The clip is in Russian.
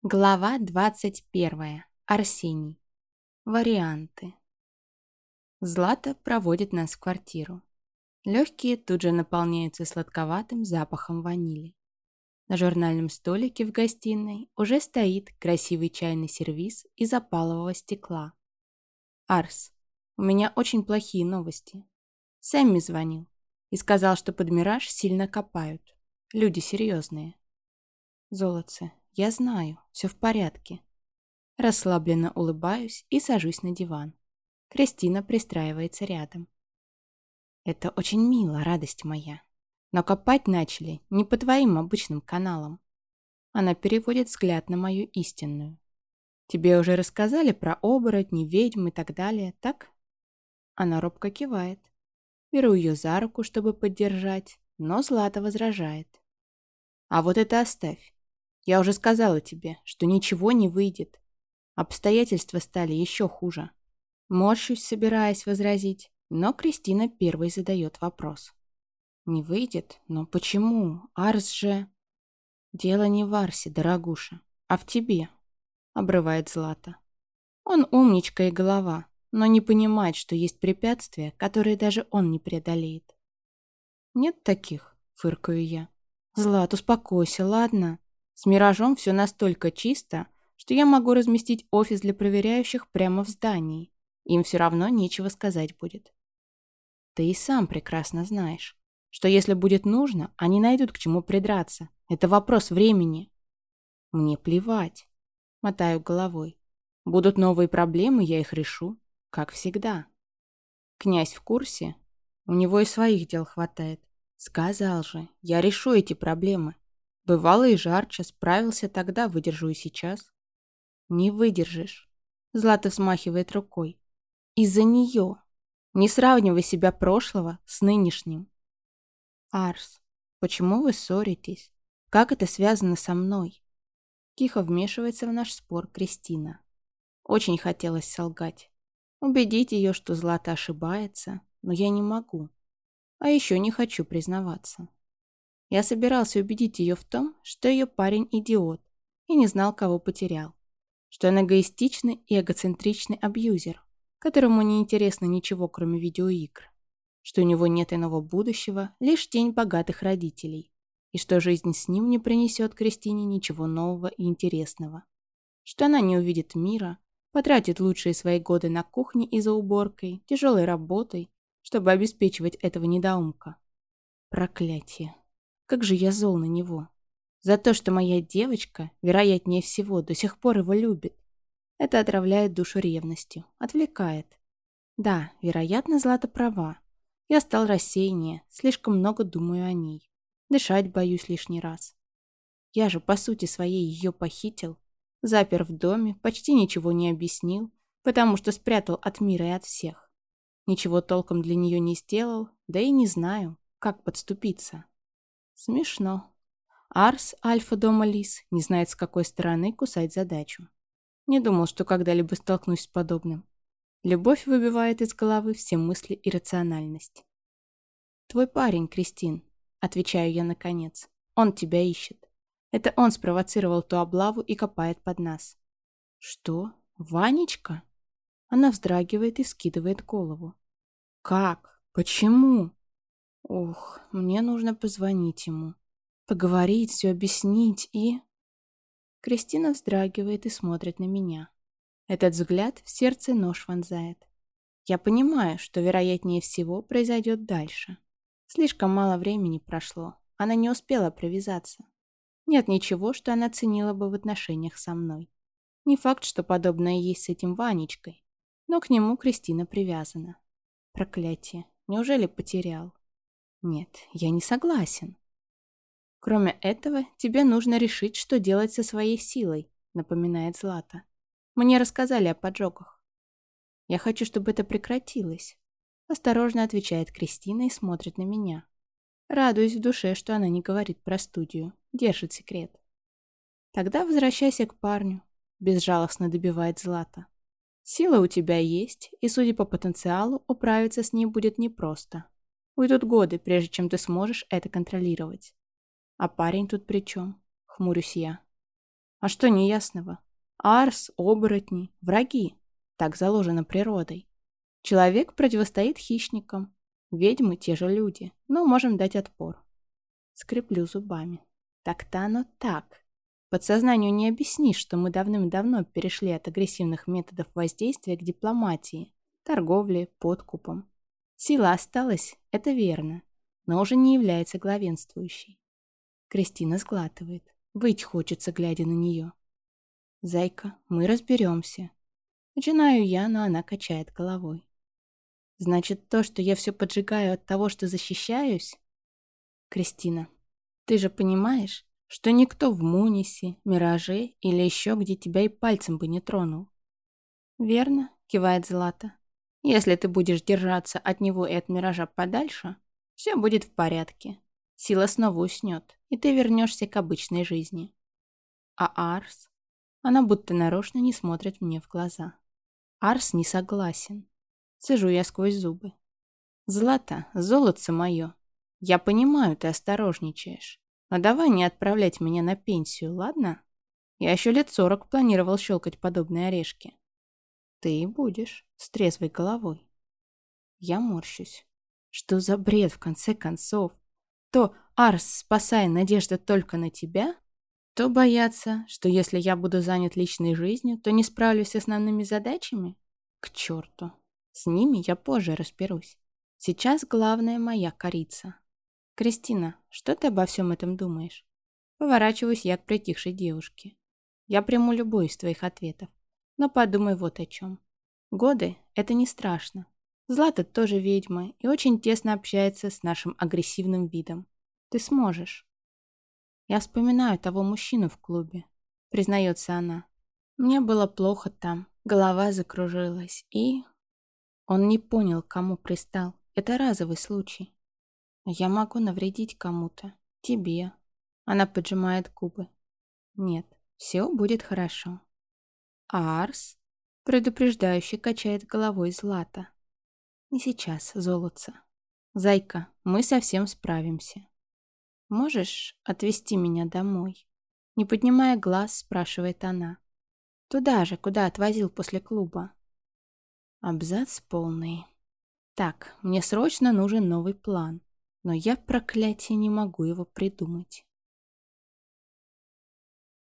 Глава 21. Арсений. Варианты. Злата проводит нас в квартиру. Легкие тут же наполняются сладковатым запахом ванили. На журнальном столике в гостиной уже стоит красивый чайный сервиз из опалового стекла. «Арс, у меня очень плохие новости. Сэмми звонил и сказал, что под Мираж сильно копают. Люди серьезные». «Золотце, я знаю, все в порядке». Расслабленно улыбаюсь и сажусь на диван. Кристина пристраивается рядом. «Это очень мило, радость моя. Но копать начали не по твоим обычным каналам». Она переводит взгляд на мою истинную. «Тебе уже рассказали про оборотни, ведьм и так далее, так?» Она робко кивает. Беру ее за руку, чтобы поддержать, но Злата возражает. «А вот это оставь. Я уже сказала тебе, что ничего не выйдет. Обстоятельства стали еще хуже». Морщусь, собираясь возразить, но Кристина первой задает вопрос. «Не выйдет? Но почему? Арс же...» «Дело не в Арсе, дорогуша, а в тебе», — обрывает Злата. «Он умничка и голова, но не понимает, что есть препятствия, которые даже он не преодолеет». «Нет таких», — фыркаю я. «Злат, успокойся, ладно? С Миражом все настолько чисто, что я могу разместить офис для проверяющих прямо в здании. Им все равно нечего сказать будет. Ты и сам прекрасно знаешь, что если будет нужно, они найдут к чему придраться. Это вопрос времени». «Мне плевать», — мотаю головой. «Будут новые проблемы, я их решу, как всегда». «Князь в курсе? У него и своих дел хватает. Сказал же, я решу эти проблемы. Бывало и жарче, справился тогда, выдержу и сейчас». «Не выдержишь», — Злата взмахивает рукой. «Из-за нее. Не сравнивай себя прошлого с нынешним». «Арс, почему вы ссоритесь? Как это связано со мной?» Тихо вмешивается в наш спор Кристина. Очень хотелось солгать. Убедить ее, что Злата ошибается, но я не могу. А еще не хочу признаваться. Я собирался убедить ее в том, что ее парень идиот и не знал, кого потерял. Что он эгоистичный и эгоцентричный абьюзер, которому не интересно ничего, кроме видеоигр. Что у него нет иного будущего, лишь тень богатых родителей. И что жизнь с ним не принесет Кристине ничего нового и интересного. Что она не увидит мира, потратит лучшие свои годы на кухне и за уборкой, тяжелой работой, чтобы обеспечивать этого недоумка. Проклятие. Как же я зол на него. За то, что моя девочка, вероятнее всего, до сих пор его любит. Это отравляет душу ревностью, отвлекает. Да, вероятно, Злата права. Я стал рассеяннее, слишком много думаю о ней. Дышать боюсь лишний раз. Я же, по сути своей, ее похитил. Запер в доме, почти ничего не объяснил, потому что спрятал от мира и от всех. Ничего толком для нее не сделал, да и не знаю, как подступиться. Смешно. Арс, альфа дома Лис, не знает, с какой стороны кусать задачу. Не думал, что когда-либо столкнусь с подобным. Любовь выбивает из головы все мысли и рациональность. «Твой парень, Кристин», — отвечаю я наконец. «Он тебя ищет. Это он спровоцировал ту облаву и копает под нас». «Что? Ванечка?» Она вздрагивает и вскидывает голову. «Как? Почему?» «Ох, мне нужно позвонить ему. Поговорить, все объяснить и...» Кристина вздрагивает и смотрит на меня. Этот взгляд в сердце нож вонзает. Я понимаю, что вероятнее всего произойдет дальше. Слишком мало времени прошло, она не успела привязаться. Нет ничего, что она ценила бы в отношениях со мной. Не факт, что подобное есть с этим Ванечкой, но к нему Кристина привязана. Проклятие, неужели потерял? Нет, я не согласен. Кроме этого, тебе нужно решить, что делать со своей силой, напоминает Злата. Мне рассказали о поджогах. Я хочу, чтобы это прекратилось. Осторожно отвечает Кристина и смотрит на меня. Радуюсь в душе, что она не говорит про студию, держит секрет. Тогда возвращайся к парню, безжалостно добивает Злата. Сила у тебя есть, и, судя по потенциалу, управиться с ней будет непросто. Уйдут годы, прежде чем ты сможешь это контролировать. А парень тут при чем? Хмурюсь я. А что неясного? Арс, оборотни, враги. Так заложено природой. Человек противостоит хищникам. Ведьмы те же люди, но можем дать отпор. Скреплю зубами. Так-то оно так. Подсознанию не объяснишь, что мы давным-давно перешли от агрессивных методов воздействия к дипломатии, торговле, подкупам. Сила осталась, это верно, но уже не является главенствующей. Кристина сглатывает. Выть хочется, глядя на нее. «Зайка, мы разберемся». Начинаю я, но она качает головой. «Значит, то, что я все поджигаю от того, что защищаюсь?» «Кристина, ты же понимаешь, что никто в Мунисе, Мираже или еще где тебя и пальцем бы не тронул?» «Верно», — кивает Злата. «Если ты будешь держаться от него и от Миража подальше, все будет в порядке. Сила снова уснет, и ты вернешься к обычной жизни». А Арс? Она будто нарочно не смотрит мне в глаза. Арс не согласен. Сижу я сквозь зубы. «Злата, золотце мое, я понимаю, ты осторожничаешь, но давай не отправлять меня на пенсию, ладно? Я еще лет 40 планировал щелкать подобные орешки». «Ты и будешь, с трезвой головой». Я морщусь. Что за бред, в конце концов? То Арс, спасая надежда только на тебя, то бояться, что если я буду занят личной жизнью, то не справлюсь с основными задачами? К черту. С ними я позже разберусь. Сейчас главное моя корица. Кристина, что ты обо всем этом думаешь? Поворачиваюсь я к притихшей девушке. Я приму любой из твоих ответов. Но подумай вот о чем. Годы — это не страшно. Злата тоже ведьма и очень тесно общается с нашим агрессивным видом. Ты сможешь. Я вспоминаю того мужчину в клубе, признается она. Мне было плохо там, голова закружилась, и... Он не понял, к кому пристал. Это разовый случай. Я могу навредить кому-то. Тебе. Она поджимает губы. Нет, все будет хорошо. А Арс предупреждающе качает головой Злата. Не сейчас, золотце. Зайка, мы совсем справимся. Можешь отвезти меня домой? Не поднимая глаз, спрашивает она. Туда же, куда отвозил после клуба. Абзац полный. Так, мне срочно нужен новый план, но я, проклятие, не могу его придумать.